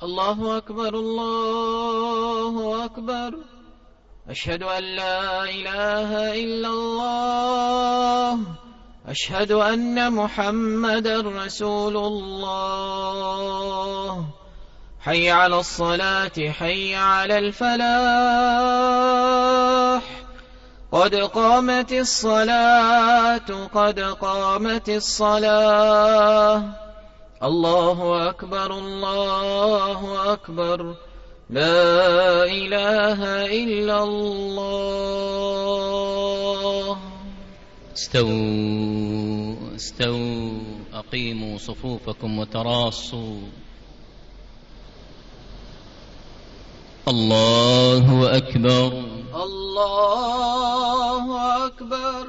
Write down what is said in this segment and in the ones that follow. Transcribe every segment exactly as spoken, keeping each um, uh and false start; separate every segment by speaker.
Speaker 1: الله أكبر الله أكبر. أشهد أن لا إله إلا الله. أشهد أن محمدا رسول الله. حي على الصلاة حي على الفلاح. قد قامت الصلاة قد قامت الصلاة. الله أكبر الله أكبر. لا إله إلا الله.
Speaker 2: استووا استووا أقيموا صفوفكم وتراصوا. الله أكبر
Speaker 1: الله أكبر.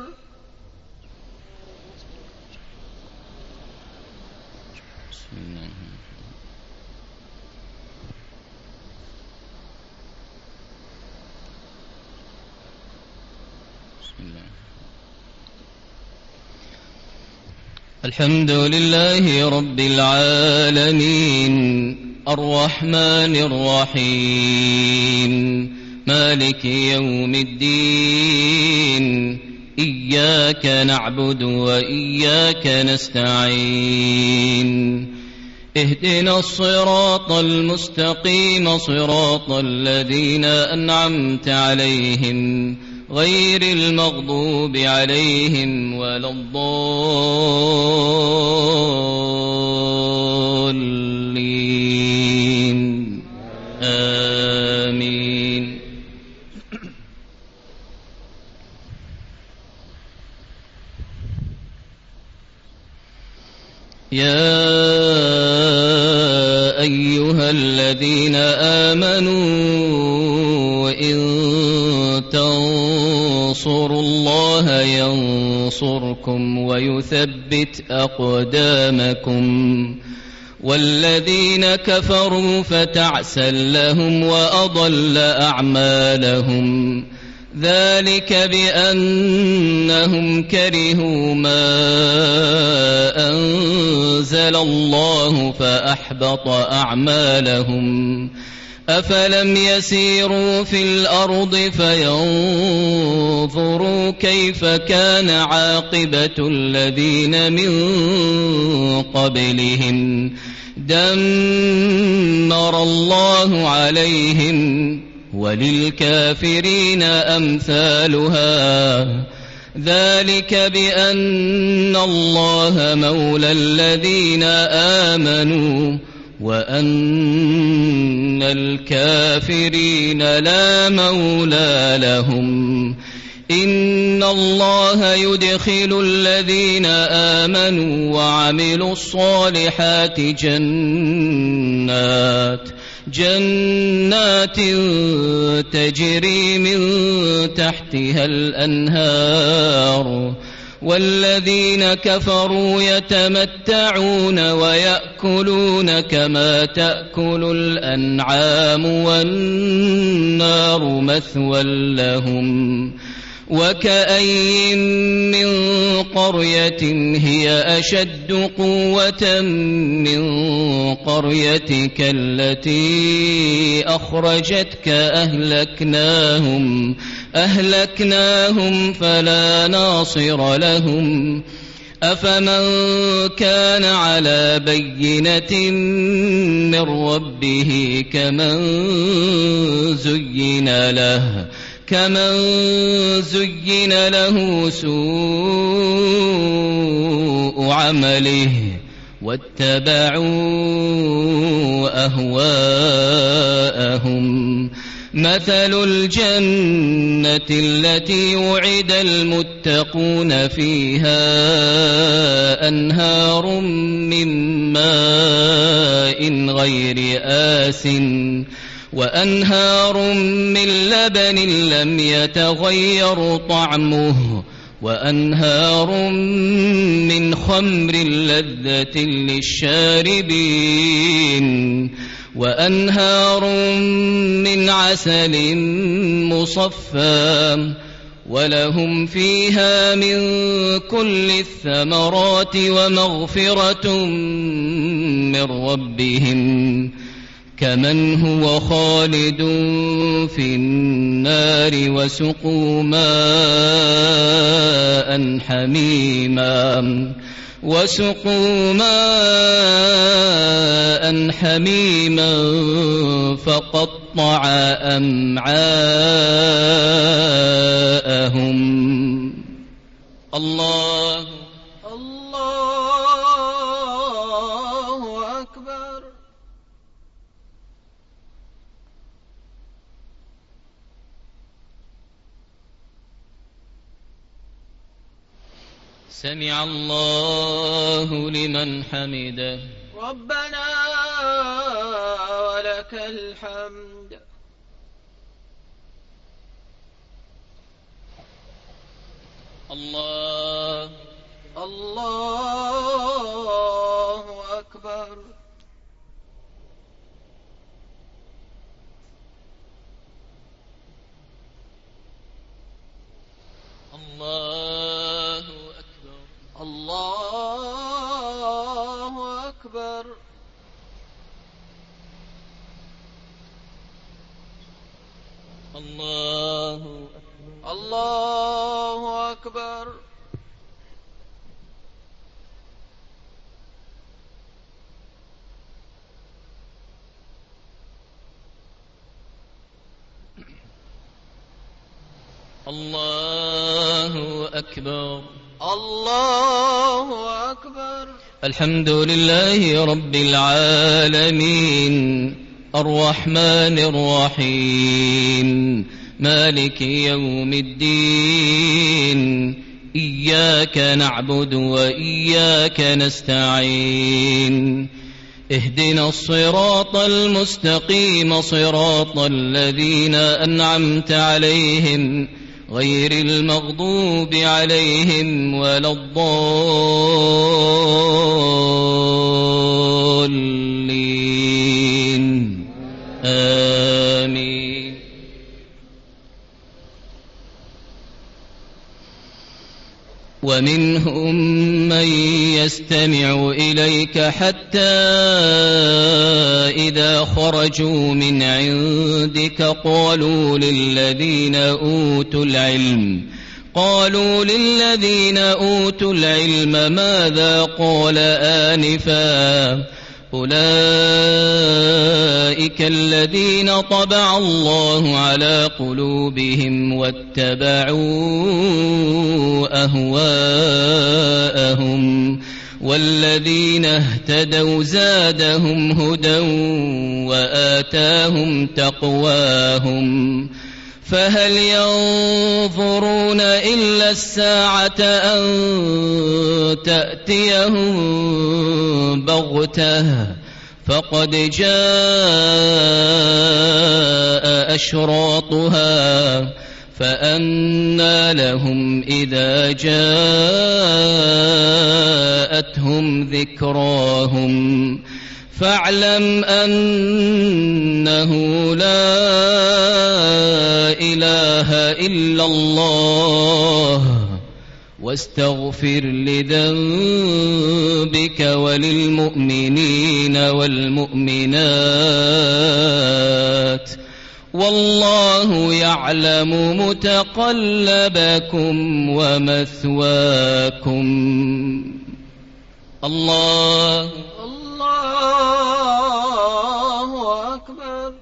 Speaker 2: الحمد لله رب العالمين الرحمن الرحيم مالك يوم الدين إياك نعبد وإياك نستعين اهدنا الصراط المستقيم صراط الذين أنعمت عليهم غير المغضوب عليهم ولا الضالين آمين. يا أيها الذين آمنوا إن تنصروا الله ينصركم ويثبت أقدامكم والذين كفروا فتعسا لهم وأضل أعمالهم ذلك بأنهم كرهوا ما أنزل الله فأحبط أعمالهم أفلم يسيروا في الأرض فينظروا كيف كان عاقبة الذين من قبلهم دمر الله عليهم وللكافرين أمثالها ذلك بأن الله مولى الذين آمنوا وأن الكافرين لا مولى لهم إن الله يدخل الذين آمنوا وعملوا الصالحات جنات جنات تجري من تحتها الأنهار والذين كفروا يتمتعون ويأكلون كما تأكل الأنعام والنار مثوى لهم وكأين من قرية هي أشد قوة من قريتك التي أخرجتك أهلكناهم أهلكناهم فلا ناصر لهم أفمن كان على بينة من ربه كمن زين له كمن زين له سوء عمله واتبعوا أهواءهم مثل الجنة التي وعد المتقون فيها أنهار من ماء غير آسٍ وأنهار من لبن لم يتغير طعمه وأنهار من خمر لذة للشاربين وأنهار من عسل مصفى ولهم فيها من كل الثمرات ومغفرة من ربهم كمن هو خالد في النار وسقوا ماء حميما وسقوا ماء حميما فقطع أمعاءهم. الله
Speaker 1: الله أكبر.
Speaker 2: سمع الله لمن حمده.
Speaker 1: ربنا ولك الحمد.
Speaker 2: الله
Speaker 1: الله أكبر.
Speaker 2: الله
Speaker 1: الله أكبر.
Speaker 2: الله
Speaker 1: الله أكبر.
Speaker 2: الله أكبر.
Speaker 1: الله أكبر.
Speaker 2: الحمد لله رب العالمين الرحمن الرحيم مالك يوم الدين إياك نعبد وإياك نستعين اهدنا الصراط المستقيم صراط الذين أنعمت عليهم غير المغضوب عليهم ولا الضالين آمين. ومنهم من يستمع إليك حتى إذا خرجوا من عندك قالوا للذين أوتوا العلم قالوا للذين أوتوا العلم ماذا قال آنفا أولئك الذين طبع الله على قلوبهم واتبعوا أهواءهم والذين اهتدوا زادهم هدى وآتاهم تقواهم فهل ينظرون إلا الساعة أن تأتيهم بغتة فقد جاء أشراطها فأنى لهم إذا جاءتهم ذكراهم فاعلم أنه لا إله إلا الله واستغفر لذنبك وللمؤمنين والمؤمنات والله يعلم متقلبكم ومثواكم. الله
Speaker 1: الله أكبر.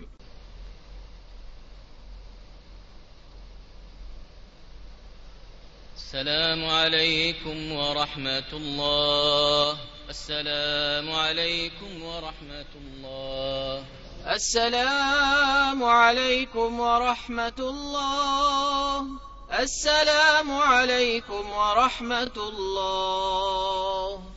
Speaker 2: السلام عليكم ورحمة الله. السلام عليكم ورحمة الله.
Speaker 1: السلام عليكم ورحمة الله. السلام عليكم ورحمة الله.